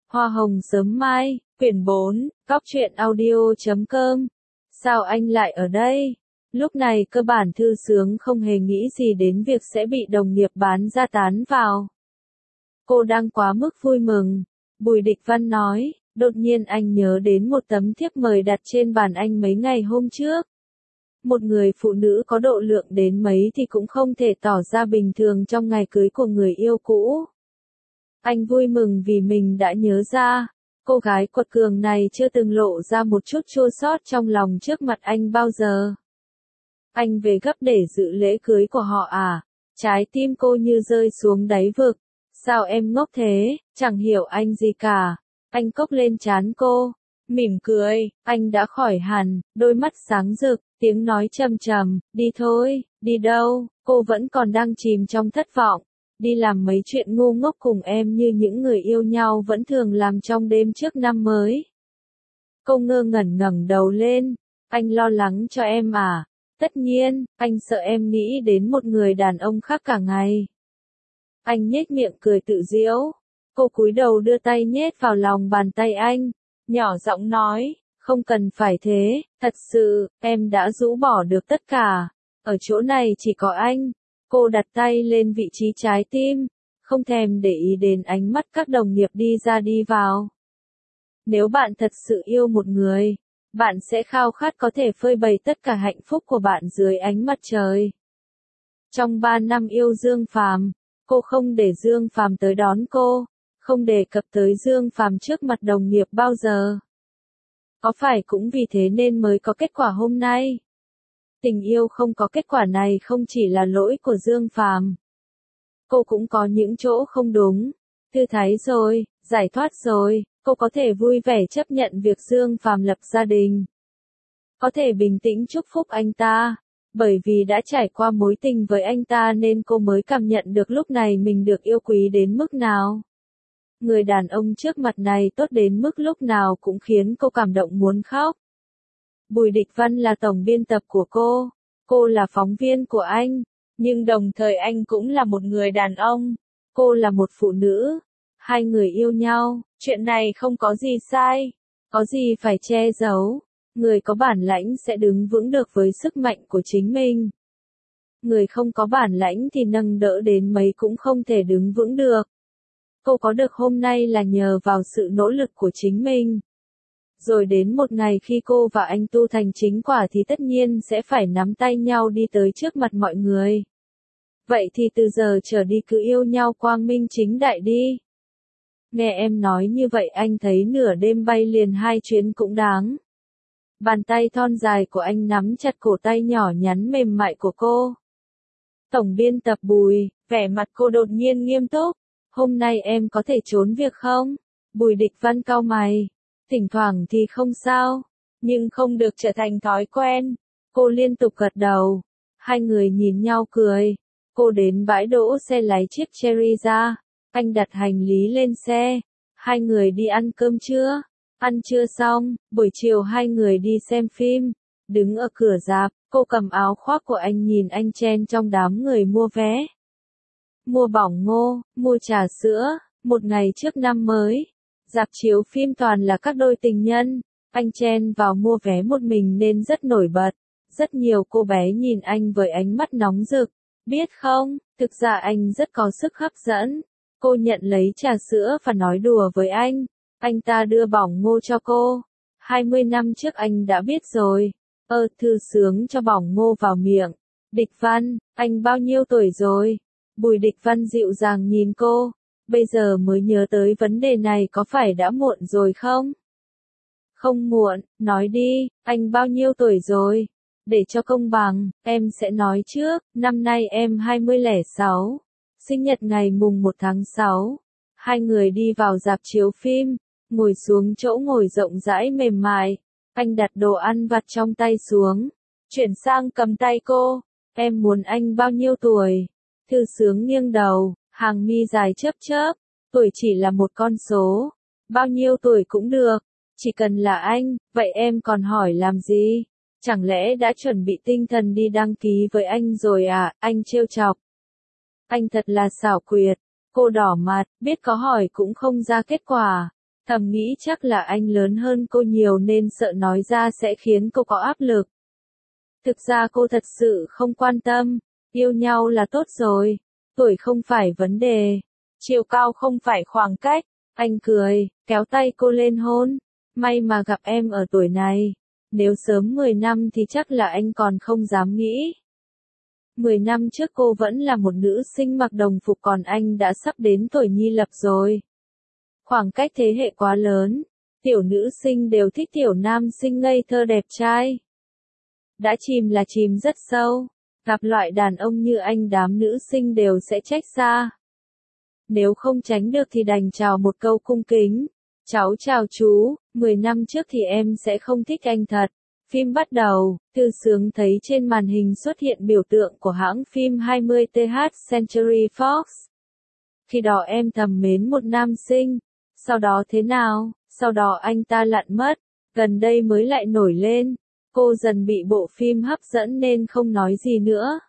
Hoa hồng sớm mai, quyển 4, góc truyện audio.com. Sao anh lại ở đây? Lúc này cơ bản Thư Sướng không hề nghĩ gì đến việc sẽ bị đồng nghiệp bán ra tán vào. Cô đang quá mức vui mừng. Bùi Địch Văn nói, đột nhiên anh nhớ đến một tấm thiếp mời đặt trên bàn anh mấy ngày hôm trước. Một người phụ nữ có độ lượng đến mấy thì cũng không thể tỏ ra bình thường trong ngày cưới của người yêu cũ. Anh vui mừng vì mình đã nhớ ra, cô gái quật cường này chưa từng lộ ra một chút chua xót trong lòng trước mặt anh bao giờ. Anh về gấp để dự lễ cưới của họ à? Trái tim cô như rơi xuống đáy vực. Sao em ngốc thế, chẳng hiểu anh gì cả. Anh cốc lên trán cô, mỉm cười, anh đã khỏi hẳn, đôi mắt sáng rực, tiếng nói trầm trầm, đi thôi, đi đâu, cô vẫn còn đang chìm trong thất vọng. Đi làm mấy chuyện ngu ngốc cùng em như những người yêu nhau vẫn thường làm trong đêm trước năm mới. Cô ngơ ngẩn ngẩng đầu lên, anh lo lắng cho em à? Tất nhiên, anh sợ em nghĩ đến một người đàn ông khác cả ngày. Anh nhếch miệng cười tự giễu. Cô cúi đầu đưa tay nhét vào lòng bàn tay anh, nhỏ giọng nói, không cần phải thế, thật sự, em đã rũ bỏ được tất cả. Ở chỗ này chỉ có anh. Cô đặt tay lên vị trí trái tim, không thèm để ý đến ánh mắt các đồng nghiệp đi ra đi vào. Nếu bạn thật sự yêu một người, bạn sẽ khao khát có thể phơi bày tất cả hạnh phúc của bạn dưới ánh mặt trời. Trong 3 năm yêu Dương Phàm, cô không để Dương Phàm tới đón cô, không đề cập tới Dương Phàm trước mặt đồng nghiệp bao giờ. Có phải cũng vì thế nên mới có kết quả hôm nay? Tình yêu không có kết quả này không chỉ là lỗi của Dương Phàm. Cô cũng có những chỗ không đúng. Thư thái rồi, giải thoát rồi, cô có thể vui vẻ chấp nhận việc Dương Phàm lập gia đình. Có thể bình tĩnh chúc phúc anh ta. Bởi vì đã trải qua mối tình với anh ta nên cô mới cảm nhận được lúc này mình được yêu quý đến mức nào. Người đàn ông trước mặt này tốt đến mức lúc nào cũng khiến cô cảm động muốn khóc. Bùi Địch Văn là tổng biên tập của cô là phóng viên của anh, nhưng đồng thời anh cũng là một người đàn ông, cô là một phụ nữ. Hai người yêu nhau, chuyện này không có gì sai, có gì phải che giấu. Người có bản lãnh sẽ đứng vững được với sức mạnh của chính mình. Người không có bản lãnh thì nâng đỡ đến mấy cũng không thể đứng vững được. Cô có được hôm nay là nhờ vào sự nỗ lực của chính mình. Rồi đến một ngày khi cô và anh tu thành chính quả thì tất nhiên sẽ phải nắm tay nhau đi tới trước mặt mọi người. Vậy thì từ giờ trở đi cứ yêu nhau quang minh chính đại đi. Nghe em nói như vậy anh thấy nửa đêm bay liền 2 chuyến cũng đáng. Bàn tay thon dài của anh nắm chặt cổ tay nhỏ nhắn mềm mại của cô. Tổng biên tập Bùi, vẻ mặt cô đột nhiên nghiêm túc. Hôm nay em có thể trốn việc không? Bùi Địch Văn cau mày. Thỉnh thoảng thì không sao, nhưng không được trở thành thói quen. Cô liên tục gật đầu. Hai người nhìn nhau cười. Cô đến bãi đỗ xe lái chiếc Cherry ra. Anh đặt hành lý lên xe. Hai người đi ăn cơm trưa. Ăn trưa xong, buổi chiều hai người đi xem phim. Đứng ở cửa rạp, cô cầm áo khoác của anh nhìn anh chen trong đám người mua vé. Mua bỏng ngô, mua trà sữa, một ngày trước năm mới. Rạp chiếu phim toàn là các đôi tình nhân. Anh chen vào mua vé một mình nên rất nổi bật. Rất nhiều cô bé nhìn anh với ánh mắt nóng rực. Biết không, thực ra anh rất có sức hấp dẫn. Cô nhận lấy trà sữa và nói đùa với anh. Anh ta đưa bỏng ngô cho cô. 20 năm trước anh đã biết rồi. Thư Sướng cho bỏng ngô vào miệng. Địch Văn, anh bao nhiêu tuổi rồi? Bùi Địch Văn dịu dàng nhìn cô. Bây giờ mới nhớ tới vấn đề này có phải đã muộn rồi không? Không muộn, nói đi, anh bao nhiêu tuổi rồi? Để cho công bằng, em sẽ nói trước, năm nay em 2006. Sinh nhật ngày mùng 1 tháng 6. Hai người đi vào rạp chiếu phim, ngồi xuống chỗ ngồi rộng rãi mềm mại. Anh đặt đồ ăn vặt trong tay xuống, chuyển sang cầm tay cô. Em muốn anh bao nhiêu tuổi? Thư Sướng nghiêng đầu, hàng mi dài chớp chớp. Tuổi chỉ là một con số. Bao nhiêu tuổi cũng được. Chỉ cần là anh, vậy em còn hỏi làm gì? Chẳng lẽ đã chuẩn bị tinh thần đi đăng ký với anh rồi à? Anh trêu chọc. Anh thật là xảo quyệt. Cô đỏ mặt, biết có hỏi cũng không ra kết quả. Thầm nghĩ chắc là anh lớn hơn cô nhiều nên sợ nói ra sẽ khiến cô có áp lực. Thực ra cô thật sự không quan tâm, yêu nhau là tốt rồi, tuổi không phải vấn đề, chiều cao không phải khoảng cách. Anh cười, kéo tay cô lên hôn, may mà gặp em ở tuổi này, nếu sớm 10 năm thì chắc là anh còn không dám nghĩ. 10 năm trước cô vẫn là một nữ sinh mặc đồng phục còn anh đã sắp đến tuổi nhi lập rồi. Khoảng cách thế hệ quá lớn, tiểu nữ sinh đều thích tiểu nam sinh ngây thơ đẹp trai. Đã chìm là chìm rất sâu, gặp loại đàn ông như anh đám nữ sinh đều sẽ trách xa. Nếu không tránh được thì đành chào một câu cung kính. Cháu chào chú, 10 năm trước thì em sẽ không thích anh thật. Phim bắt đầu, Thư Sướng thấy trên màn hình xuất hiện biểu tượng của hãng phim 20th Century Fox. Khi đó em thầm mến một nam sinh. Sau đó thế nào? Sau đó anh ta lặn mất. Gần đây mới lại nổi lên. Cô dần bị bộ phim hấp dẫn nên không nói gì nữa.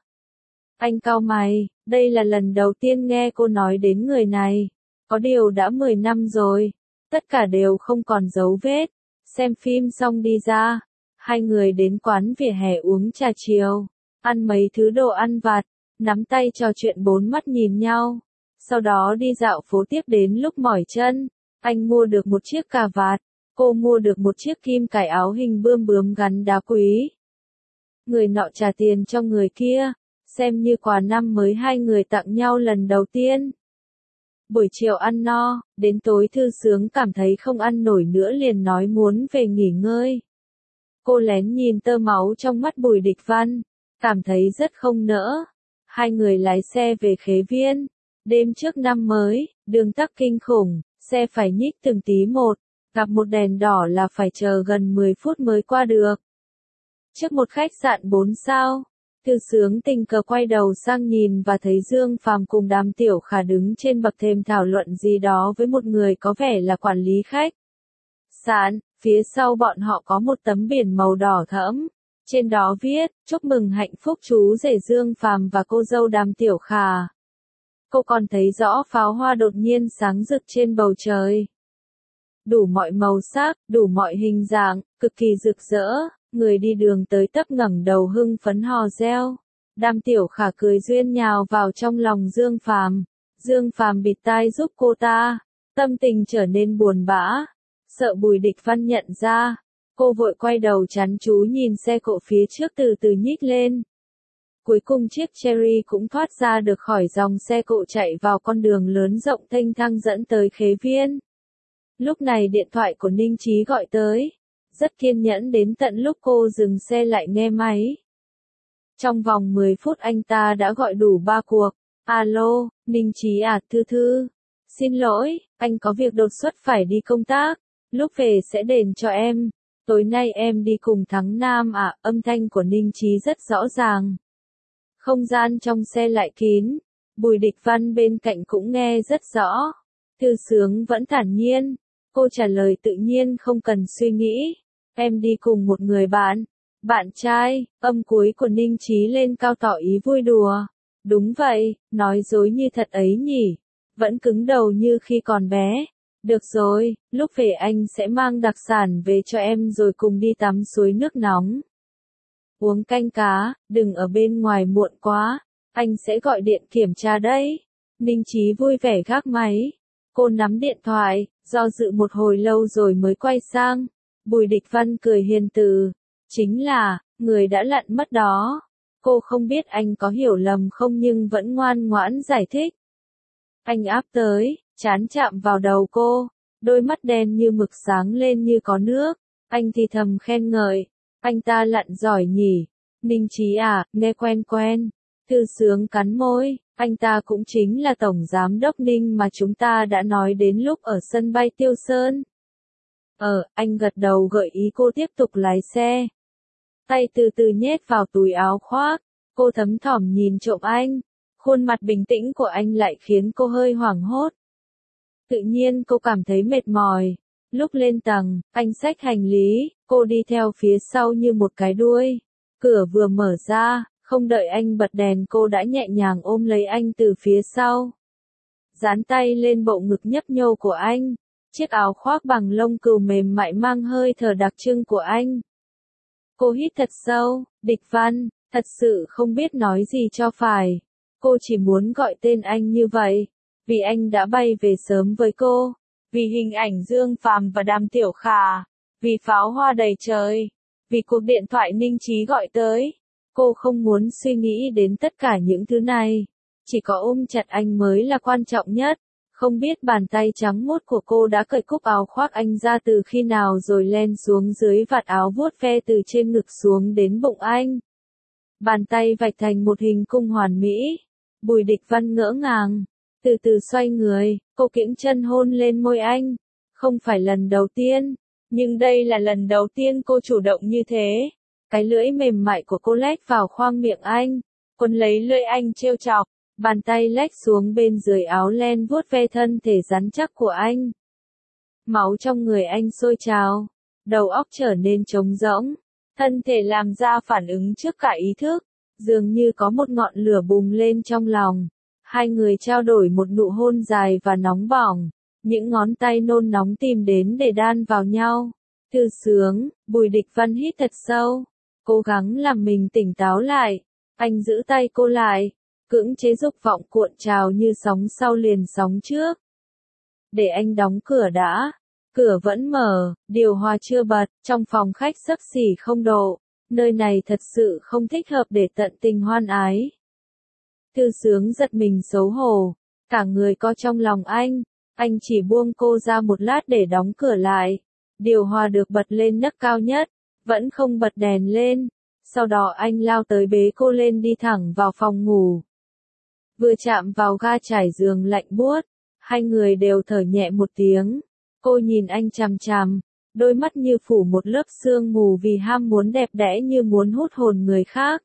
Anh cau mày, đây là lần đầu tiên nghe cô nói đến người này. Có điều đã 10 năm rồi. Tất cả đều không còn dấu vết. Xem phim xong đi ra. Hai người đến quán vỉa hè uống trà chiều. Ăn mấy thứ đồ ăn vặt. Nắm tay trò chuyện bốn mắt nhìn nhau. Sau đó đi dạo phố tiếp đến lúc mỏi chân. Anh mua được một chiếc cà vạt. Cô mua được một chiếc kim cài áo hình bươm bướm gắn đá quý. Người nọ trả tiền cho người kia. Xem như quà năm mới hai người tặng nhau lần đầu tiên. Buổi chiều ăn no, đến tối Thư Sướng cảm thấy không ăn nổi nữa liền nói muốn về nghỉ ngơi. Cô lén nhìn tơ máu trong mắt Bùi Địch Văn, cảm thấy rất không nỡ. Hai người lái xe về Khế Viên. Đêm trước năm mới, đường tắc kinh khủng, xe phải nhích từng tí một, gặp một đèn đỏ là phải chờ gần 10 phút mới qua được. Trước một khách sạn 4 sao, Thư Sướng tình cờ quay đầu sang nhìn và thấy Dương Phàm cùng Đàm Tiểu Khả đứng trên bậc thềm thảo luận gì đó với một người có vẻ là quản lý khách sạn. Phía sau bọn họ có một tấm biển màu đỏ thẫm, trên đó viết, chúc mừng hạnh phúc chú rể Dương Phàm và cô dâu Đàm Tiểu Khả. Cô còn thấy rõ pháo hoa đột nhiên sáng rực trên bầu trời. Đủ mọi màu sắc, đủ mọi hình dạng, cực kỳ rực rỡ, người đi đường tới tấp ngẩng đầu hưng phấn hò reo. Đàm Tiểu Khả cười duyên nhào vào trong lòng Dương Phàm. Dương Phàm bịt tai giúp cô ta, tâm tình trở nên buồn bã. Sợ Bùi Địch Văn nhận ra, cô vội quay đầu chắn chú nhìn xe cộ phía trước từ từ nhích lên. Cuối cùng chiếc Cherry cũng thoát ra được khỏi dòng xe cộ chạy vào con đường lớn rộng thênh thang dẫn tới Khế Viên. Lúc này điện thoại của Ninh Chí gọi tới, rất kiên nhẫn đến tận lúc cô dừng xe lại nghe máy. Trong vòng 10 phút anh ta đã gọi đủ 3 cuộc. Alo, Ninh Chí à, Thư. Xin lỗi, anh có việc đột xuất phải đi công tác. Lúc về sẽ đền cho em. Tối nay em đi cùng Thắng Nam à, âm thanh của Ninh Chí rất rõ ràng. Không gian trong xe lại kín. Bùi Địch Văn bên cạnh cũng nghe rất rõ. Thư Sướng vẫn thản nhiên. Cô trả lời tự nhiên không cần suy nghĩ. Em đi cùng một người bạn. Bạn trai, âm cuối của Ninh Chí lên cao tỏ ý vui đùa. Đúng vậy, nói dối như thật ấy nhỉ. Vẫn cứng đầu như khi còn bé. Được rồi, lúc về anh sẽ mang đặc sản về cho em rồi cùng đi tắm suối nước nóng. Uống canh cá, đừng ở bên ngoài muộn quá. Anh sẽ gọi điện kiểm tra đấy. Ninh Chí vui vẻ gác máy. Cô nắm điện thoại, do dự một hồi lâu rồi mới quay sang. Bùi Địch Văn cười hiền từ. Chính là, người đã lặn mất đó. Cô không biết anh có hiểu lầm không nhưng vẫn ngoan ngoãn giải thích. Anh áp tới, trán chạm vào đầu cô. Đôi mắt đen như mực sáng lên như có nước. Anh thì thầm khen ngợi. Anh ta lặn giỏi nhỉ. Ninh Chí à, nghe quen quen. Thư Sướng cắn môi. Anh ta cũng chính là Tổng Giám đốc Ninh mà chúng ta đã nói đến lúc ở sân bay Tiêu Sơn. Anh gật đầu gợi ý cô tiếp tục lái xe. Tay từ từ nhét vào túi áo khoác. Cô thấm thỏm nhìn trộm anh. Khuôn mặt bình tĩnh của anh lại khiến cô hơi hoảng hốt. Tự nhiên cô cảm thấy mệt mỏi. Lúc lên tầng, anh xách hành lý, cô đi theo phía sau như một cái đuôi. Cửa vừa mở ra, không đợi anh bật đèn cô đã nhẹ nhàng ôm lấy anh từ phía sau. Dán tay lên bộ ngực nhấp nhô của anh. chiếc áo khoác bằng lông cừu mềm mại mang hơi thở đặc trưng của anh. Cô hít thật sâu, Địch Văn, thật sự không biết nói gì cho phải. Cô chỉ muốn gọi tên anh như vậy, vì anh đã bay về sớm với cô, vì hình ảnh Dương Phàm và Đàm Tiểu Khả, vì pháo hoa đầy trời, vì cuộc điện thoại Ninh Chí gọi tới. Cô không muốn suy nghĩ đến tất cả những thứ này, chỉ có ôm chặt anh mới là quan trọng nhất. Không biết bàn tay trắng muốt của cô đã cởi cúc áo khoác anh ra từ khi nào rồi len xuống dưới vạt áo vuốt ve từ trên ngực xuống đến bụng anh. Bàn tay vạch thành một hình cung hoàn mỹ. Bùi Địch Văn ngỡ ngàng, từ từ xoay người, cô kiễng chân hôn lên môi anh. Không phải lần đầu tiên, nhưng đây là lần đầu tiên cô chủ động như thế. Cái lưỡi mềm mại của cô lách vào khoang miệng anh, quấn lấy lưỡi anh trêu chọc. Bàn tay lách xuống bên dưới áo len vuốt ve thân thể rắn chắc của anh. Máu trong người anh sôi trào, đầu óc trở nên trống rỗng, thân thể làm ra phản ứng trước cả ý thức, dường như có một ngọn lửa bùng lên trong lòng. Hai người trao đổi một nụ hôn dài và nóng bỏng, những ngón tay nôn nóng tìm đến để đan vào nhau. Thư sướng, Bùi Địch Văn hít thật sâu, cố gắng làm mình tỉnh táo lại. Anh giữ tay cô lại, cưỡng chế dục vọng cuộn trào như sóng sau liền sóng trước. Để anh đóng cửa đã. Cửa vẫn mở, điều hòa chưa bật, trong phòng khách xấp xỉ 0 độ. Nơi này thật sự không thích hợp để tận tình hoan ái. Thư sướng giật mình xấu hổ, cả người co trong lòng anh chỉ buông cô ra một lát để đóng cửa lại. Điều hòa được bật lên nấc cao nhất, vẫn không bật đèn lên. Sau đó anh lao tới bế cô lên đi thẳng vào phòng ngủ. Vừa chạm vào ga trải giường lạnh buốt, hai người đều thở nhẹ một tiếng. Cô nhìn anh chằm chằm, đôi mắt như phủ một lớp sương mù vì ham muốn đẹp đẽ như muốn hút hồn người khác.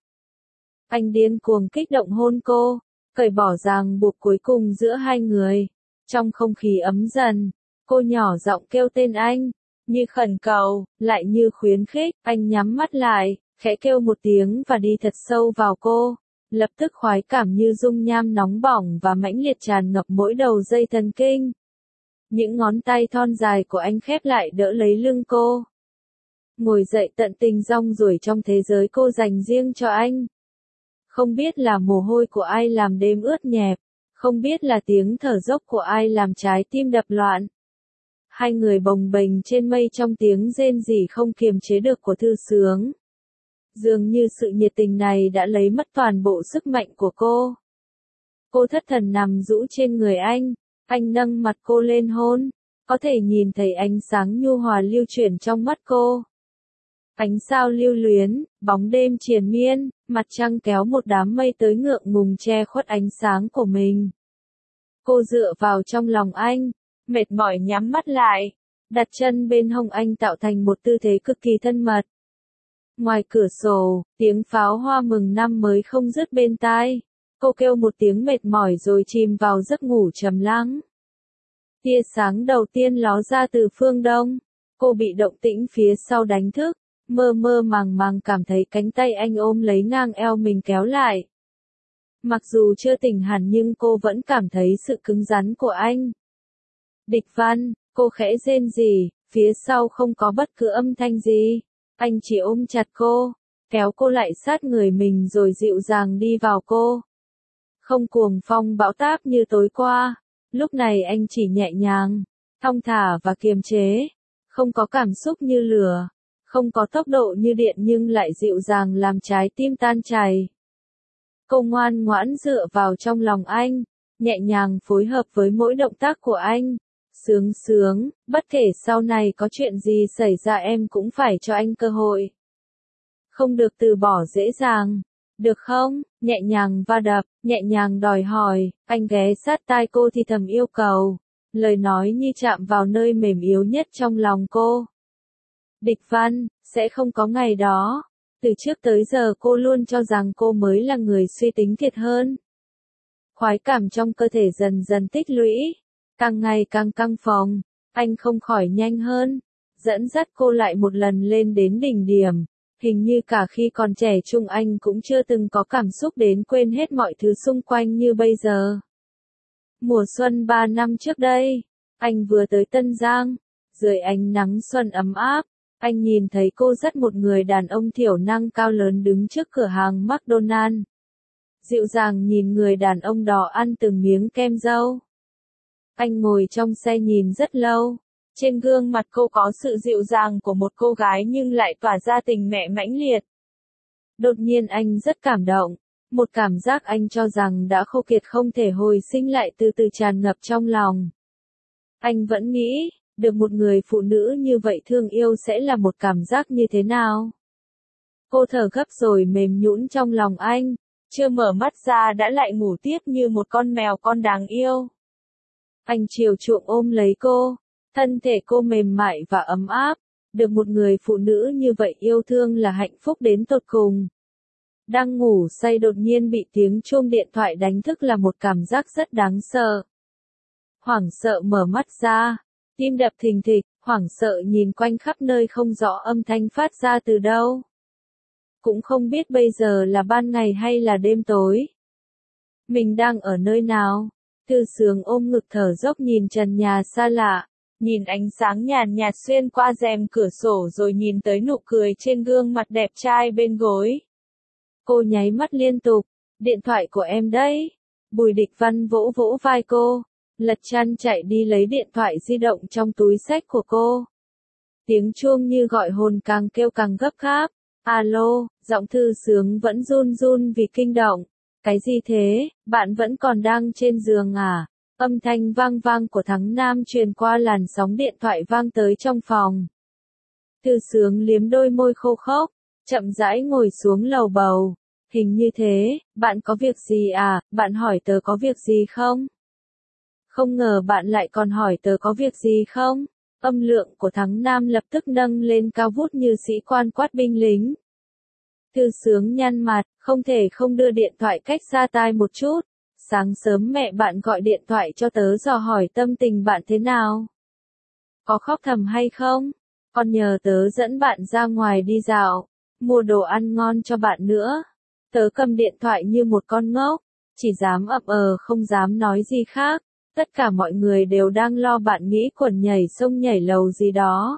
Anh điên cuồng kích động hôn cô, cởi bỏ ràng buộc cuối cùng giữa hai người. Trong không khí ấm dần, cô nhỏ giọng kêu tên anh, như khẩn cầu, lại như khuyến khích. Anh nhắm mắt lại, khẽ kêu một tiếng và đi thật sâu vào cô. Lập tức khoái cảm như dung nham nóng bỏng và mãnh liệt tràn ngập mỗi đầu dây thần kinh. Những ngón tay thon dài của anh khép lại đỡ lấy lưng cô. Ngồi dậy tận tình rong ruổi trong thế giới cô dành riêng cho anh. Không biết là mồ hôi của ai làm đêm ướt nhẹp, không biết là tiếng thở dốc của ai làm trái tim đập loạn. Hai người bồng bềnh trên mây trong tiếng rên rỉ không kiềm chế được của Thư Sướng. Dường như sự nhiệt tình này đã lấy mất toàn bộ sức mạnh của cô. Cô thất thần nằm rũ trên người anh nâng mặt cô lên hôn, có thể nhìn thấy ánh sáng nhu hòa lưu chuyển trong mắt cô. Ánh sao lưu luyến, bóng đêm triền miên, mặt trăng kéo một đám mây tới ngượng ngùng che khuất ánh sáng của mình. Cô dựa vào trong lòng anh, mệt mỏi nhắm mắt lại, đặt chân bên hông anh tạo thành một tư thế cực kỳ thân mật. Ngoài cửa sổ, tiếng pháo hoa mừng năm mới không dứt bên tai. Cô kêu một tiếng mệt mỏi rồi chìm vào giấc ngủ trầm lắng. Tia sáng đầu tiên ló ra từ phương đông. Cô bị động tĩnh phía sau đánh thức, mơ mơ màng màng cảm thấy cánh tay anh ôm lấy ngang eo mình kéo lại. Mặc dù chưa tỉnh hẳn nhưng cô vẫn cảm thấy sự cứng rắn của anh. Địch Văn, cô khẽ rên rỉ, phía sau không có bất cứ âm thanh gì. Anh chỉ ôm chặt cô, kéo cô lại sát người mình rồi dịu dàng đi vào cô. Không cuồng phong bão táp như tối qua, lúc này anh chỉ nhẹ nhàng, thong thả và kiềm chế. Không có cảm xúc như lửa, không có tốc độ như điện nhưng lại dịu dàng làm trái tim tan chảy. Cô ngoan ngoãn dựa vào trong lòng anh, nhẹ nhàng phối hợp với mỗi động tác của anh. Sướng sướng, bất kể sau này có chuyện gì xảy ra em cũng phải cho anh cơ hội. Không được từ bỏ dễ dàng, được không? Nhẹ nhàng va đập, nhẹ nhàng đòi hỏi, anh ghé sát tai cô thì thầm yêu cầu. Lời nói như chạm vào nơi mềm yếu nhất trong lòng cô. Địch Văn, sẽ không có ngày đó. Từ trước tới giờ cô luôn cho rằng cô mới là người suy tính thiệt hơn. Khoái cảm trong cơ thể dần dần tích lũy. Càng ngày càng căng phồng, anh không khỏi nhanh hơn, dẫn dắt cô lại một lần lên đến đỉnh điểm. Hình như cả khi còn trẻ trung anh cũng chưa từng có cảm xúc đến quên hết mọi thứ xung quanh như bây giờ. Mùa xuân 3 năm trước đây, Anh vừa tới Tân Giang, dưới ánh nắng xuân ấm áp, anh nhìn thấy cô dắt một người đàn ông thiểu năng cao lớn đứng trước cửa hàng McDonald. Dịu dàng nhìn người đàn ông đó ăn từng miếng kem dâu. Anh ngồi trong xe nhìn rất lâu. Trên gương mặt cô có sự dịu dàng của một cô gái nhưng lại tỏa ra tình mẹ mãnh liệt. Đột nhiên anh rất cảm động. Một cảm giác anh cho rằng đã khô kiệt không thể hồi sinh lại từ từ tràn ngập trong lòng. Anh vẫn nghĩ, được một người phụ nữ như vậy thương yêu sẽ là một cảm giác như thế nào? Cô thở gấp rồi mềm nhũn trong lòng anh, chưa mở mắt ra đã lại ngủ tiếp như một con mèo con đáng yêu. Anh chiều chuộng ôm lấy cô, thân thể cô mềm mại và ấm áp, được một người phụ nữ như vậy yêu thương là hạnh phúc đến tột cùng. Đang ngủ say đột nhiên bị tiếng chuông điện thoại đánh thức là một cảm giác rất đáng sợ. Hoảng sợ mở mắt ra, tim đập thình thịch, hoảng sợ nhìn quanh khắp nơi không rõ âm thanh phát ra từ đâu. Cũng không biết bây giờ là ban ngày hay là đêm tối. Mình đang ở nơi nào? Thư Sướng ôm ngực thở dốc nhìn trần nhà xa lạ, nhìn ánh sáng nhàn nhạt xuyên qua rèm cửa sổ rồi nhìn tới nụ cười trên gương mặt đẹp trai bên gối. Cô nháy mắt liên tục, điện thoại của em đấy. Bùi Địch Văn vỗ vỗ vai cô, lật chăn chạy đi lấy điện thoại di động trong túi xách của cô. Tiếng chuông như gọi hồn càng kêu càng gấp gáp. Alo, giọng Thư Sướng vẫn run run vì kinh động. Cái gì thế, bạn vẫn còn đang trên giường à? Âm thanh vang vang của Thắng Nam truyền qua làn sóng điện thoại vang tới trong phòng. Thư Sướng liếm đôi môi khô khốc, chậm rãi ngồi xuống lầu bầu. Hình như thế, bạn có việc gì à, bạn hỏi tớ có việc gì không? Không ngờ bạn lại còn hỏi tớ có việc gì không? Âm lượng của Thắng Nam lập tức nâng lên cao vút như sĩ quan quát binh lính. Thư Sướng nhăn mặt, không thể không đưa điện thoại cách xa tai một chút. Sáng sớm mẹ bạn gọi điện thoại cho tớ dò hỏi tâm tình bạn thế nào. Có khóc thầm hay không? Còn nhờ tớ dẫn bạn ra ngoài đi dạo, mua đồ ăn ngon cho bạn nữa. Tớ cầm điện thoại như một con ngốc, chỉ dám ậm không dám nói gì khác. Tất cả mọi người đều đang lo bạn nghĩ quần nhảy sông nhảy lầu gì đó.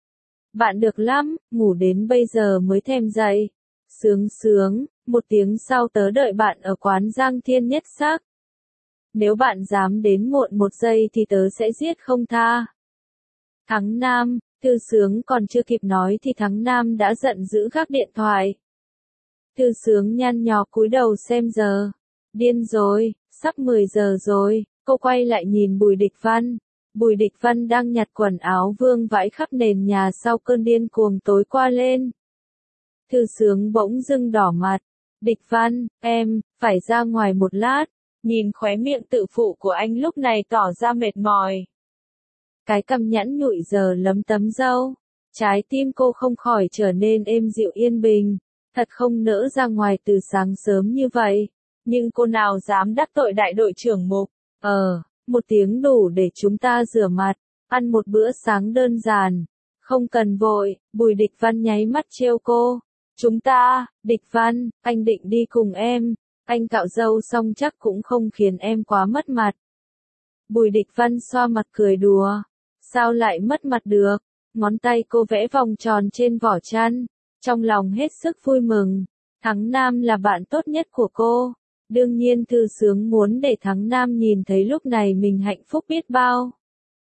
Bạn được lắm, ngủ đến bây giờ mới thèm dậy. Sướng sướng, một tiếng sau tớ đợi bạn ở quán Giang Thiên Nhất Sắc. Nếu bạn dám đến muộn một giây thì tớ sẽ giết không tha. Thắng Nam, Thư Sướng còn chưa kịp nói thì Thắng Nam đã giận dữ gác điện thoại. Thư Sướng nhăn nhó cúi đầu xem giờ. Điên rồi, sắp 10 giờ rồi. Cô quay lại nhìn Bùi Địch Văn. Bùi Địch Văn đang nhặt quần áo vương vãi khắp nền nhà sau cơn điên cuồng tối qua lên. Thư Sướng bỗng dưng đỏ mặt. Địch Văn, em, phải ra ngoài một lát. Nhìn khóe miệng tự phụ của anh lúc này tỏ ra mệt mỏi. Cái cằm nhẵn nhụi giờ lấm tấm râu. Trái tim cô không khỏi trở nên êm dịu yên bình. Thật không nỡ ra ngoài từ sáng sớm như vậy. Nhưng cô nào dám đắc tội đại đội trưởng Mục. Một tiếng đủ để chúng ta rửa mặt, ăn một bữa sáng đơn giản. Không cần vội, Bùi Địch Văn nháy mắt trêu cô. Chúng ta, Địch Văn, anh định đi cùng em. Anh cạo râu xong chắc cũng không khiến em quá mất mặt. Bùi Địch Văn xoa mặt cười đùa. Sao lại mất mặt được? Ngón tay cô vẽ vòng tròn trên vỏ chăn. Trong lòng hết sức vui mừng. Thắng Nam là bạn tốt nhất của cô. Đương nhiên Thư Sướng muốn để Thắng Nam nhìn thấy lúc này mình hạnh phúc biết bao.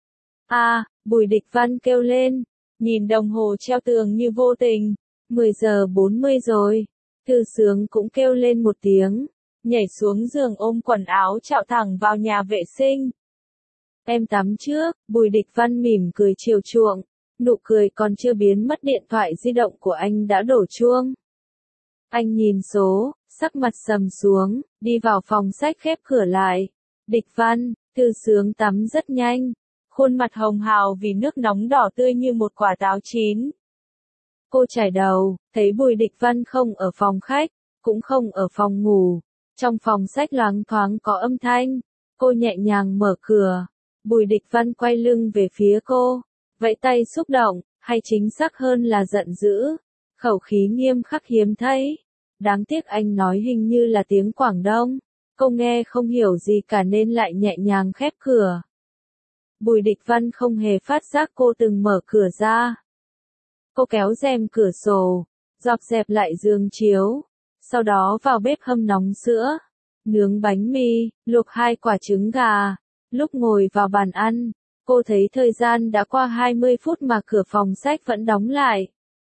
Bùi Địch Văn kêu lên. Nhìn đồng hồ treo tường như vô tình. 10 giờ 40 rồi. Thư Sướng cũng kêu lên một tiếng. Nhảy xuống giường ôm quần áo trạo thẳng vào nhà vệ sinh. Em tắm trước, Bùi Địch Văn mỉm cười chiều chuộng. Nụ cười còn chưa biến mất điện thoại di động của anh đã đổ chuông. Anh nhìn số, sắc mặt sầm xuống, đi vào phòng xách khép cửa lại. Địch Văn, Thư Sướng tắm rất nhanh. Khuôn mặt hồng hào vì nước nóng đỏ tươi như một quả táo chín. Cô chải đầu, thấy Bùi Địch Văn không ở phòng khách, cũng không ở phòng ngủ. Trong phòng xách loáng thoáng có âm thanh. Cô nhẹ nhàng mở cửa. Bùi Địch Văn quay lưng về phía cô. Vẫy tay xúc động, hay chính xác hơn là giận dữ. Khẩu khí nghiêm khắc hiếm thấy. Đáng tiếc anh nói hình như là tiếng Quảng Đông. Cô nghe không hiểu gì cả nên lại nhẹ nhàng khép cửa. Bùi Địch Văn không hề phát giác cô từng mở cửa ra. Cô kéo rèm cửa sổ, dọn dẹp lại giường chiếu, sau đó vào bếp hâm nóng sữa, nướng bánh mì, luộc 2 quả trứng gà. Lúc ngồi vào bàn ăn, cô thấy thời gian đã qua 20 phút mà cửa phòng sách vẫn đóng lại.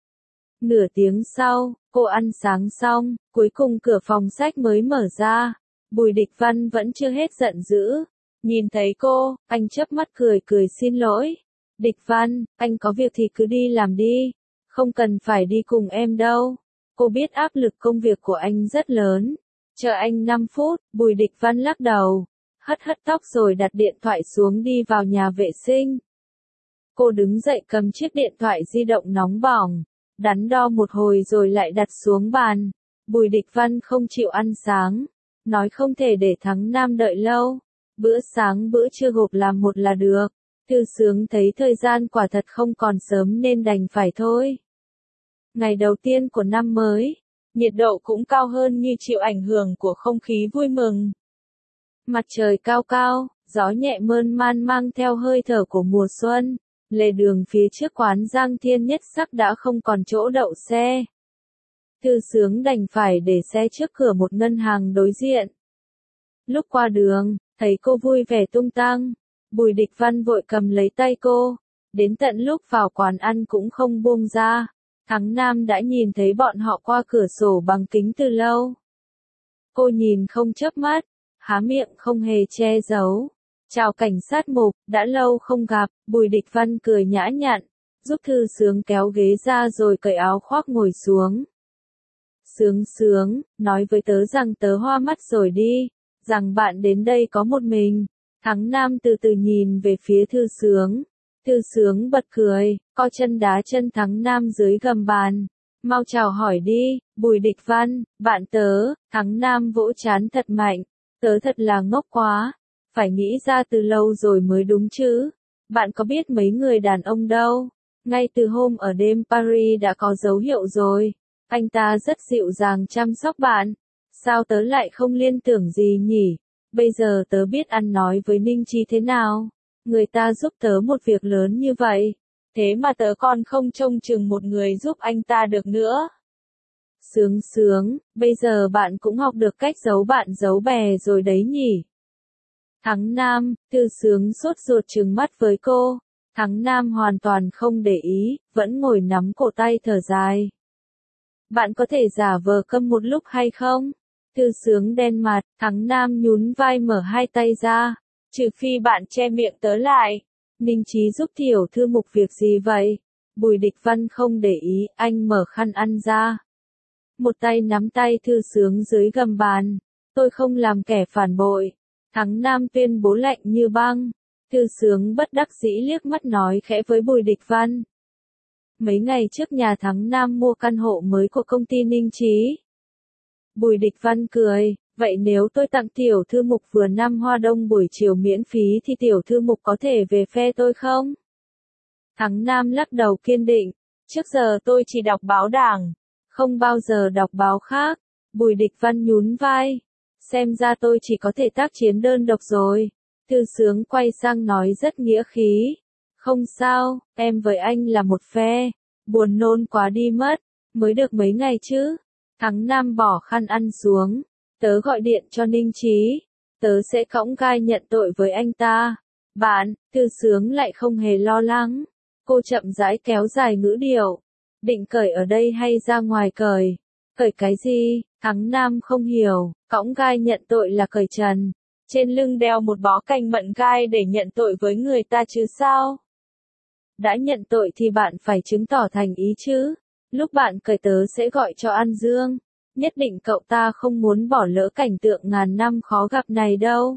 Nửa tiếng sau, cô ăn sáng xong, cuối cùng cửa phòng sách mới mở ra. Bùi Địch Văn vẫn chưa hết giận dữ. Nhìn thấy cô, anh chớp mắt cười cười xin lỗi. Địch Văn, anh có việc thì cứ đi làm đi. Không cần phải đi cùng em đâu. Cô biết áp lực công việc của anh rất lớn. Chờ anh 5 phút, Bùi Địch Văn lắc đầu. Hất hất tóc rồi đặt điện thoại xuống đi vào nhà vệ sinh. Cô đứng dậy cầm chiếc điện thoại di động nóng bỏng. Đắn đo một hồi rồi lại đặt xuống bàn. Bùi Địch Văn không chịu ăn sáng. Nói không thể để Thắng Nam đợi lâu. Bữa sáng bữa trưa gộp làm một là được. Thư Sướng thấy thời gian quả thật không còn sớm nên đành phải thôi. Ngày đầu tiên của năm mới, nhiệt độ cũng cao hơn như chịu ảnh hưởng của không khí vui mừng. Mặt trời cao cao, gió nhẹ mơn man mang theo hơi thở của mùa xuân. Lề đường phía trước quán Giang Thiên Nhất Sắc đã không còn chỗ đậu xe. Thư Sướng đành phải để xe trước cửa một ngân hàng đối diện. Lúc qua đường, thấy cô vui vẻ tung tăng, Bùi Địch Văn vội cầm lấy tay cô, đến tận lúc vào quán ăn cũng không buông ra. Thắng Nam đã nhìn thấy bọn họ qua cửa sổ bằng kính từ lâu. Cô nhìn không chớp mắt, há miệng không hề che giấu. Chào cảnh sát Mục, đã lâu không gặp. Bùi Địch Văn cười nhã nhặn, giúp Thư Sướng kéo ghế ra rồi cởi áo khoác ngồi xuống. Sướng Sướng, nói với tớ rằng tớ hoa mắt rồi đi, rằng bạn đến đây có một mình. Thắng Nam từ từ nhìn về phía Thư Sướng. Thư Sướng bật cười, co chân đá chân Thắng Nam dưới gầm bàn. Mau chào hỏi đi, Bùi Địch Văn, bạn tớ. Thắng Nam vỗ trán thật mạnh, tớ thật là ngốc quá. Phải nghĩ ra từ lâu rồi mới đúng chứ. Bạn có biết mấy người đàn ông đâu. Ngay từ hôm ở đêm Paris đã có dấu hiệu rồi. Anh ta rất dịu dàng chăm sóc bạn. Sao tớ lại không liên tưởng gì nhỉ? Bây giờ tớ biết ăn nói với Ninh Chi thế nào. Người ta giúp tớ một việc lớn như vậy. Thế mà tớ còn không trông chừng một người giúp anh ta được nữa. Sướng Sướng, bây giờ bạn cũng học được cách giấu bạn giấu bè rồi đấy nhỉ? Thắng Nam, Thư Sướng sốt ruột trừng mắt với cô. Thắng Nam hoàn toàn không để ý, vẫn ngồi nắm cổ tay thở dài. Bạn có thể giả vờ câm một lúc hay không? Thư Sướng đen mặt, Thắng Nam nhún vai mở hai tay ra. Trừ phi bạn che miệng tớ lại. Ninh Chí giúp tiểu thư Mục việc gì vậy? Bùi Địch Văn không để ý, anh mở khăn ăn ra. Một tay nắm tay Thư Sướng dưới gầm bàn. Tôi không làm kẻ phản bội. Thắng Nam tuyên bố lạnh như băng. Thư Sướng bất đắc dĩ liếc mắt nói khẽ với Bùi Địch Văn. Mấy ngày trước nhà Thắng Nam mua căn hộ mới của công ty Ninh Chí. Bùi Địch Văn cười, vậy nếu tôi tặng tiểu thư Mục vừa năm hoa đông buổi chiều miễn phí thì tiểu thư Mục có thể về phe tôi không? Thắng Nam lắc đầu kiên định, trước giờ tôi chỉ đọc báo Đảng, không bao giờ đọc báo khác. Bùi Địch Văn nhún vai, xem ra tôi chỉ có thể tác chiến đơn độc rồi. Thư Sướng quay sang nói rất nghĩa khí, không sao, em với anh là một phe, buồn nôn quá đi mất, mới được mấy ngày chứ. Thắng Nam bỏ khăn ăn xuống, tớ gọi điện cho Ninh Chí, tớ sẽ cõng gai nhận tội với anh ta. Bạn, Thư Sướng lại không hề lo lắng, cô chậm rãi kéo dài ngữ điệu, định cởi ở đây hay ra ngoài cởi? Cởi cái gì? Thắng Nam không hiểu, cõng gai nhận tội là cởi trần, trên lưng đeo một bó cành mận gai để nhận tội với người ta chứ sao? Đã nhận tội thì bạn phải chứng tỏ thành ý chứ. Lúc bạn cởi tớ sẽ gọi cho An Dương. Nhất định cậu ta không muốn bỏ lỡ cảnh tượng ngàn năm khó gặp này đâu.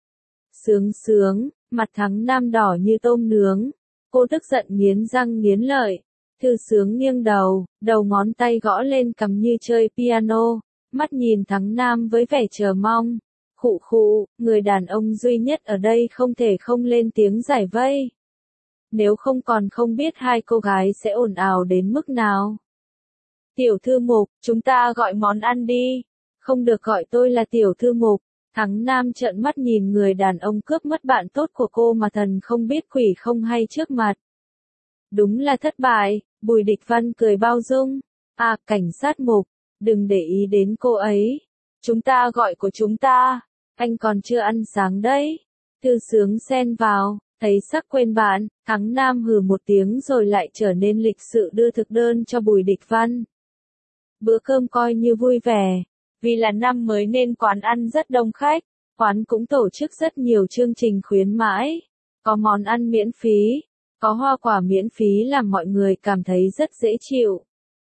Sướng Sướng, mặt Thắng Nam đỏ như tôm nướng. Cô tức giận nghiến răng nghiến lợi. Thư Sướng nghiêng đầu, đầu ngón tay gõ lên cằm như chơi piano. Mắt nhìn Thắng Nam với vẻ chờ mong. Khụ khụ, người đàn ông duy nhất ở đây không thể không lên tiếng giải vây. Nếu không còn không biết hai cô gái sẽ ồn ào đến mức nào. Tiểu thư Mục, chúng ta gọi món ăn đi. Không được gọi tôi là tiểu thư Mục. Thắng Nam trợn mắt nhìn người đàn ông cướp mất bạn tốt của cô mà thần không biết quỷ không hay trước mặt. Đúng là thất bại, Bùi Địch Văn cười bao dung. À, cảnh sát Mục, đừng để ý đến cô ấy. Chúng ta gọi của chúng ta, anh còn chưa ăn sáng đấy. Thư Sướng xen vào, thấy sắc quên bạn, Thắng Nam hừ một tiếng rồi lại trở nên lịch sự đưa thực đơn cho Bùi Địch Văn. Bữa cơm coi như vui vẻ, vì là năm mới nên quán ăn rất đông khách, quán cũng tổ chức rất nhiều chương trình khuyến mãi, có món ăn miễn phí, có hoa quả miễn phí làm mọi người cảm thấy rất dễ chịu.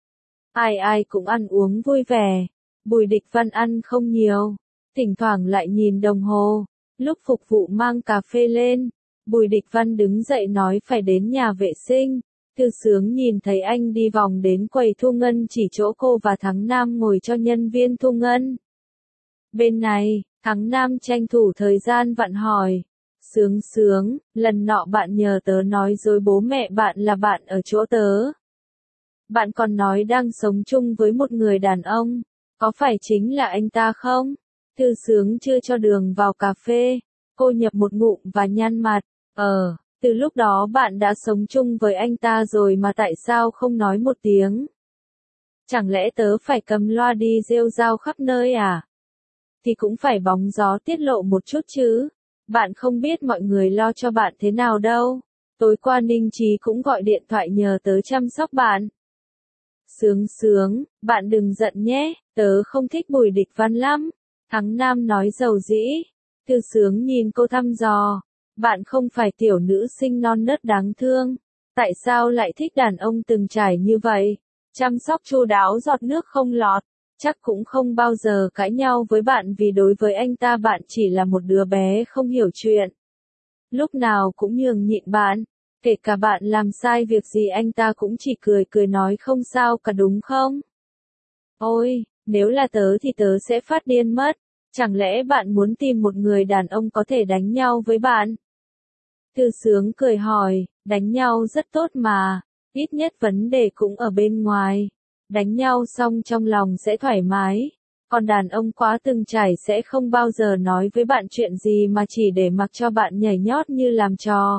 Ai ai cũng ăn uống vui vẻ, Bùi Địch Văn ăn không nhiều, thỉnh thoảng lại nhìn đồng hồ, lúc phục vụ mang cà phê lên, Bùi Địch Văn đứng dậy nói phải đến nhà vệ sinh. Thư Sướng nhìn thấy anh đi vòng đến quầy thu ngân chỉ chỗ cô và Thắng Nam ngồi cho nhân viên thu ngân. Bên này, Thắng Nam tranh thủ thời gian vặn hỏi. Sướng Sướng, lần nọ bạn nhờ tớ nói dối bố mẹ bạn là bạn ở chỗ tớ. Bạn còn nói đang sống chung với một người đàn ông, có phải chính là anh ta không? Thư Sướng chưa cho đường vào cà phê, cô nhập một ngụm và nhăn mặt. Từ lúc đó bạn đã sống chung với anh ta rồi mà tại sao không nói một tiếng? Chẳng lẽ tớ phải cầm loa đi rêu rao khắp nơi à? Thì cũng phải bóng gió tiết lộ một chút chứ. Bạn không biết mọi người lo cho bạn thế nào đâu. Tối qua Ninh Chí cũng gọi điện thoại nhờ tớ chăm sóc bạn. Sướng Sướng, bạn đừng giận nhé, tớ không thích Bùi Địch Văn lắm. Thắng Nam nói dầu dĩ. Thư Sướng nhìn cô thăm dò. Bạn không phải tiểu nữ sinh non nớt đáng thương. Tại sao lại thích đàn ông từng trải như vậy? Chăm sóc chu đáo giọt nước không lọt. Chắc cũng không bao giờ cãi nhau với bạn vì đối với anh ta bạn chỉ là một đứa bé không hiểu chuyện. Lúc nào cũng nhường nhịn bạn. Kể cả bạn làm sai việc gì anh ta cũng chỉ cười cười nói không sao cả đúng không? Ôi, nếu là tớ thì tớ sẽ phát điên mất. Chẳng lẽ bạn muốn tìm một người đàn ông có thể đánh nhau với bạn? Thư Sướng cười hỏi, đánh nhau rất tốt mà, ít nhất vấn đề cũng ở bên ngoài. Đánh nhau xong trong lòng sẽ thoải mái. Còn đàn ông quá từng trải sẽ không bao giờ nói với bạn chuyện gì mà chỉ để mặc cho bạn nhảy nhót như làm trò.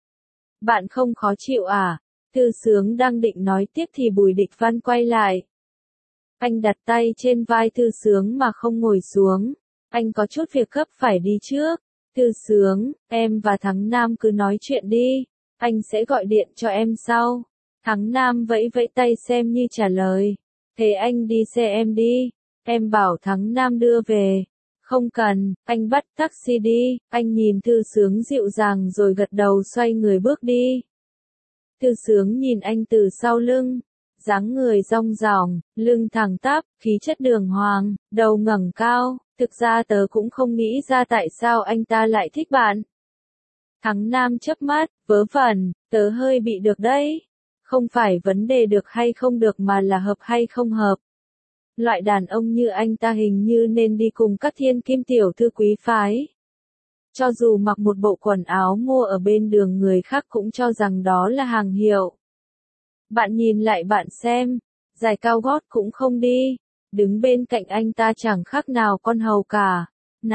Bạn không khó chịu à? Thư Sướng đang định nói tiếp thì Bùi Địch Văn quay lại. Anh đặt tay trên vai Thư Sướng mà không ngồi xuống. Anh có chút việc gấp phải đi trước. Thư Sướng, em và Thắng Nam cứ nói chuyện đi. Anh sẽ gọi điện cho em sau. Thắng Nam vẫy vẫy tay xem như trả lời. Thế anh đi xe em đi. Em bảo Thắng Nam đưa về. Không cần, anh bắt taxi đi. Anh nhìn Thư Sướng dịu dàng rồi gật đầu xoay người bước đi. Thư Sướng nhìn anh từ sau lưng. Dáng người rong ròng, lưng thẳng tắp, khí chất đường hoàng, đầu ngẩng cao. Thực ra tớ cũng không nghĩ ra tại sao anh ta lại thích bạn. Thắng Nam chớp mắt, vớ vẩn, tớ hơi bị được đấy. Không phải vấn đề được hay không được mà là hợp hay không hợp. Loại đàn ông như anh ta hình như nên đi cùng các thiên kim tiểu thư quý phái. Cho dù mặc một bộ quần áo mua ở bên đường người khác cũng cho rằng đó là hàng hiệu. Bạn nhìn lại bạn xem, giày cao gót cũng không đi. Đứng bên cạnh anh ta chẳng khác nào con hầu cả.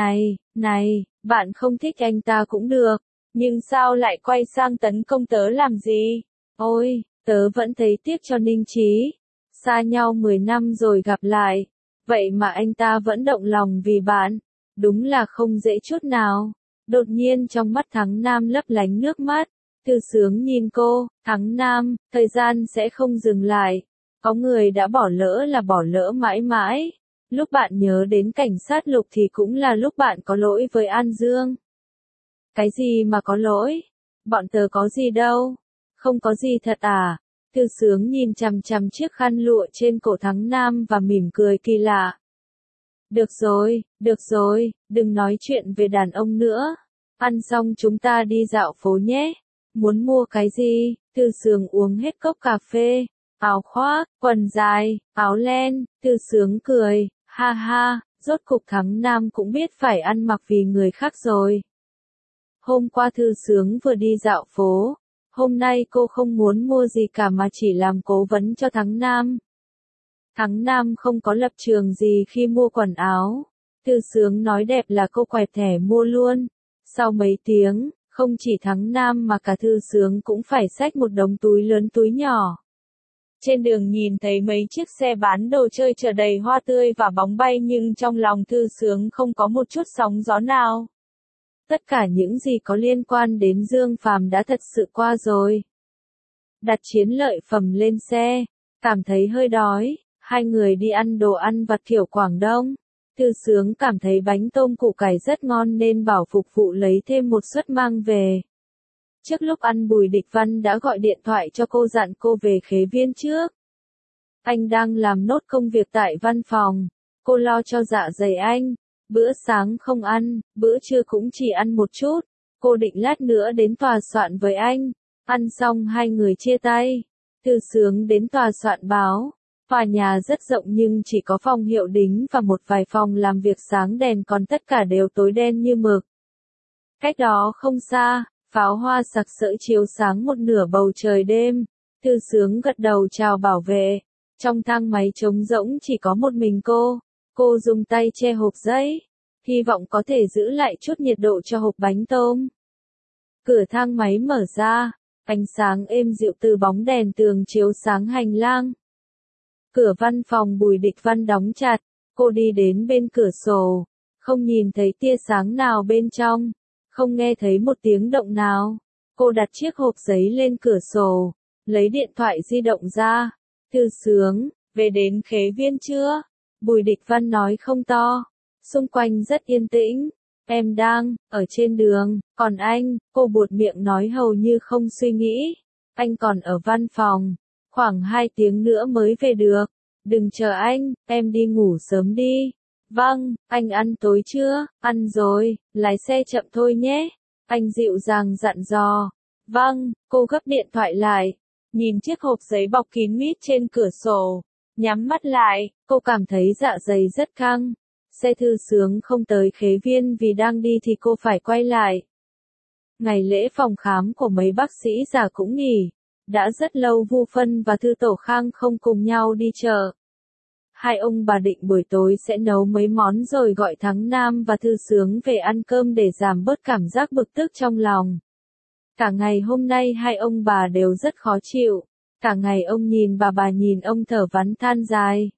Này, bạn không thích anh ta cũng được. Nhưng sao lại quay sang tấn công tớ làm gì? Ôi, tớ vẫn thấy tiếc cho Ninh Chí. Xa nhau 10 năm rồi gặp lại. Vậy mà anh ta vẫn động lòng vì bạn. Đúng là không dễ chút nào. Đột nhiên trong mắt Thắng Nam lấp lánh nước mắt. Thư Sướng nhìn cô, Thắng Nam, thời gian sẽ không dừng lại. Có người đã bỏ lỡ là bỏ lỡ mãi mãi. Lúc bạn nhớ đến cảnh sát Lục thì cũng là lúc bạn có lỗi với An Dương. Cái gì mà có lỗi? Bọn tớ có gì đâu? Không có gì thật à? Thư Sướng nhìn chằm chằm chiếc khăn lụa trên cổ Thắng Nam và mỉm cười kỳ lạ. Được rồi, đừng nói chuyện về đàn ông nữa. Ăn xong chúng ta đi dạo phố nhé. Muốn mua cái gì? Thư Sướng uống hết cốc cà phê. Áo khoác, quần dài, áo len, Thư Sướng cười, ha ha, rốt cục Thắng Nam cũng biết phải ăn mặc vì người khác rồi. Hôm qua Thư Sướng vừa đi dạo phố, hôm nay cô không muốn mua gì cả mà chỉ làm cố vấn cho Thắng Nam. Thắng Nam không có lập trường gì khi mua quần áo, Thư Sướng nói đẹp là cô quẹt thẻ mua luôn. Sau mấy tiếng, không chỉ Thắng Nam mà cả Thư Sướng cũng phải xách một đống túi lớn túi nhỏ. Trên đường nhìn thấy mấy chiếc xe bán đồ chơi chở đầy hoa tươi và bóng bay nhưng trong lòng Thư Sướng không có một chút sóng gió nào. Tất cả những gì có liên quan đến Dương Phàm đã thật sự qua rồi. Đặt chiến lợi phẩm lên xe, cảm thấy hơi đói, hai người đi ăn đồ ăn vặt kiểu Quảng Đông. Thư Sướng cảm thấy bánh tôm củ cải rất ngon nên bảo phục vụ lấy thêm một suất mang về. Trước lúc ăn Bùi Địch Văn đã gọi điện thoại cho cô dặn cô về Khế Viên trước. Anh đang làm nốt công việc tại văn phòng, cô lo cho dạ dày anh. Bữa sáng không ăn, bữa trưa cũng chỉ ăn một chút. Cô định lát nữa đến tòa soạn với anh. Ăn xong hai người chia tay. Thư Sướng đến tòa soạn báo. Tòa nhà rất rộng nhưng chỉ có phòng hiệu đính và một vài phòng làm việc sáng đèn còn tất cả đều tối đen như mực. Cách đó không xa, pháo hoa sặc sỡ chiếu sáng một nửa bầu trời đêm. Thư Sướng gật đầu chào bảo vệ. Trong thang máy trống rỗng chỉ có một mình cô. Cô dùng tay che hộp giấy, hy vọng có thể giữ lại chút nhiệt độ cho hộp bánh tôm. Cửa thang máy mở ra, ánh sáng êm dịu từ bóng đèn tường chiếu sáng hành lang. Cửa văn phòng Bùi Địch Văn đóng chặt, cô đi đến bên cửa sổ, không nhìn thấy tia sáng nào bên trong, không nghe thấy một tiếng động nào. Cô đặt chiếc hộp giấy lên cửa sổ, lấy điện thoại di động ra. Thư Sướng, về đến Khế Viên chưa? Bùi Địch Văn nói không to. Xung quanh rất yên tĩnh. Em đang ở trên đường, còn anh, cô buột miệng nói hầu như không suy nghĩ. Anh còn ở văn phòng, khoảng 2 tiếng nữa mới về được. Đừng chờ anh, em đi ngủ sớm đi. Vâng, anh ăn tối chưa? Ăn rồi, lái xe chậm thôi nhé. Anh dịu dàng dặn dò. Vâng, cô gấp điện thoại lại. Nhìn chiếc hộp giấy bọc kín mít trên cửa sổ. Nhắm mắt lại, cô cảm thấy dạ dày rất căng. Xe Thư Sướng không tới Khế Viên vì đang đi thì cô phải quay lại. Ngày lễ phòng khám của mấy bác sĩ già cũng nghỉ. Đã rất lâu Vu Phân và Thư Tổ Khang không cùng nhau đi chợ. Hai ông bà định buổi tối sẽ nấu mấy món rồi gọi Thắng Nam và Thư Sướng về ăn cơm để giảm bớt cảm giác bực tức trong lòng. Cả ngày hôm nay hai ông bà đều rất khó chịu. Cả ngày ông nhìn bà nhìn ông thở vắn than dài.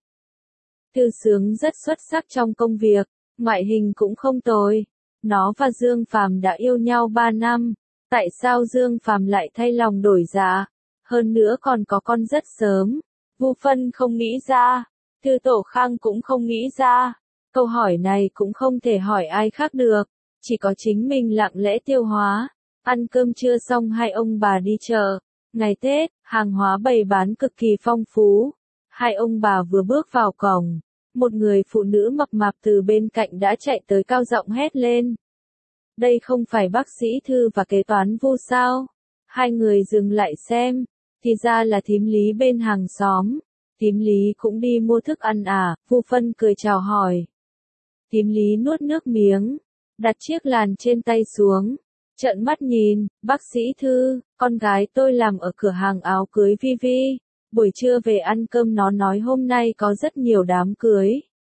Thư Sướng rất xuất sắc trong công việc, ngoại hình cũng không tồi. Nó và Dương Phàm đã yêu nhau 3 năm. Tại sao Dương Phàm lại thay lòng đổi dạ? Hơn nữa còn có con rất sớm. Vu Phân không nghĩ ra. Thư Tổ Khang cũng không nghĩ ra. Câu hỏi này cũng không thể hỏi ai khác được. Chỉ có chính mình lặng lẽ tiêu hóa. Ăn cơm trưa xong hai ông bà đi chợ. Ngày Tết, hàng hóa bày bán cực kỳ phong phú. Hai ông bà vừa bước vào cổng. Một người phụ nữ mập mạp từ bên cạnh đã chạy tới cao giọng hét lên. Đây không phải bác sĩ Thư và kế toán Vu sao? Hai người dừng lại xem. Thì ra là thím Lý bên hàng xóm. Thím Lý cũng đi mua thức ăn à? Vu Phân cười chào hỏi. Thím Lý nuốt nước miếng. Đặt chiếc làn trên tay xuống. Trợn mắt nhìn, bác sĩ Thư, con gái tôi làm ở cửa hàng áo cưới Vi. Buổi trưa về ăn cơm nó nói hôm nay có rất nhiều đám cưới.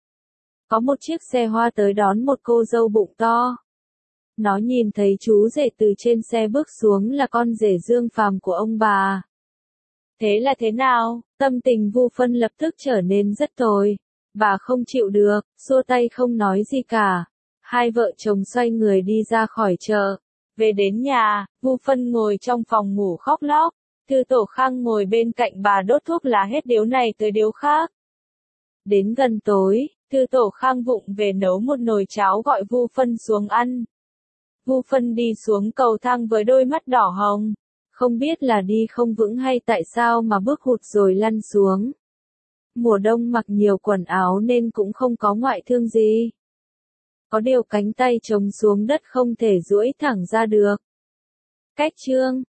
Có một chiếc xe hoa tới đón một cô dâu bụng to. Nó nhìn thấy chú rể từ trên xe bước xuống là con rể Dương Phàm của ông bà. Thế là thế nào? Tâm tình Vu Phân lập tức trở nên rất tồi. Bà không chịu được, xua tay không nói gì cả. Hai vợ chồng xoay người đi ra khỏi chợ. Về đến nhà, Vu Phân ngồi trong phòng ngủ khóc lóc. Thư Tổ Khang ngồi bên cạnh bà đốt thuốc lá hết điếu này tới điếu khác. Đến gần tối, Thư Tổ Khang vụng về nấu một nồi cháo gọi Vu Phân xuống ăn. Vu Phân đi xuống cầu thang với đôi mắt đỏ hồng. Không biết là đi không vững hay tại sao mà bước hụt rồi lăn xuống. Mùa đông mặc nhiều quần áo nên cũng không có ngoại thương gì. Có điều cánh tay trống xuống đất không thể duỗi thẳng ra được. Cách chương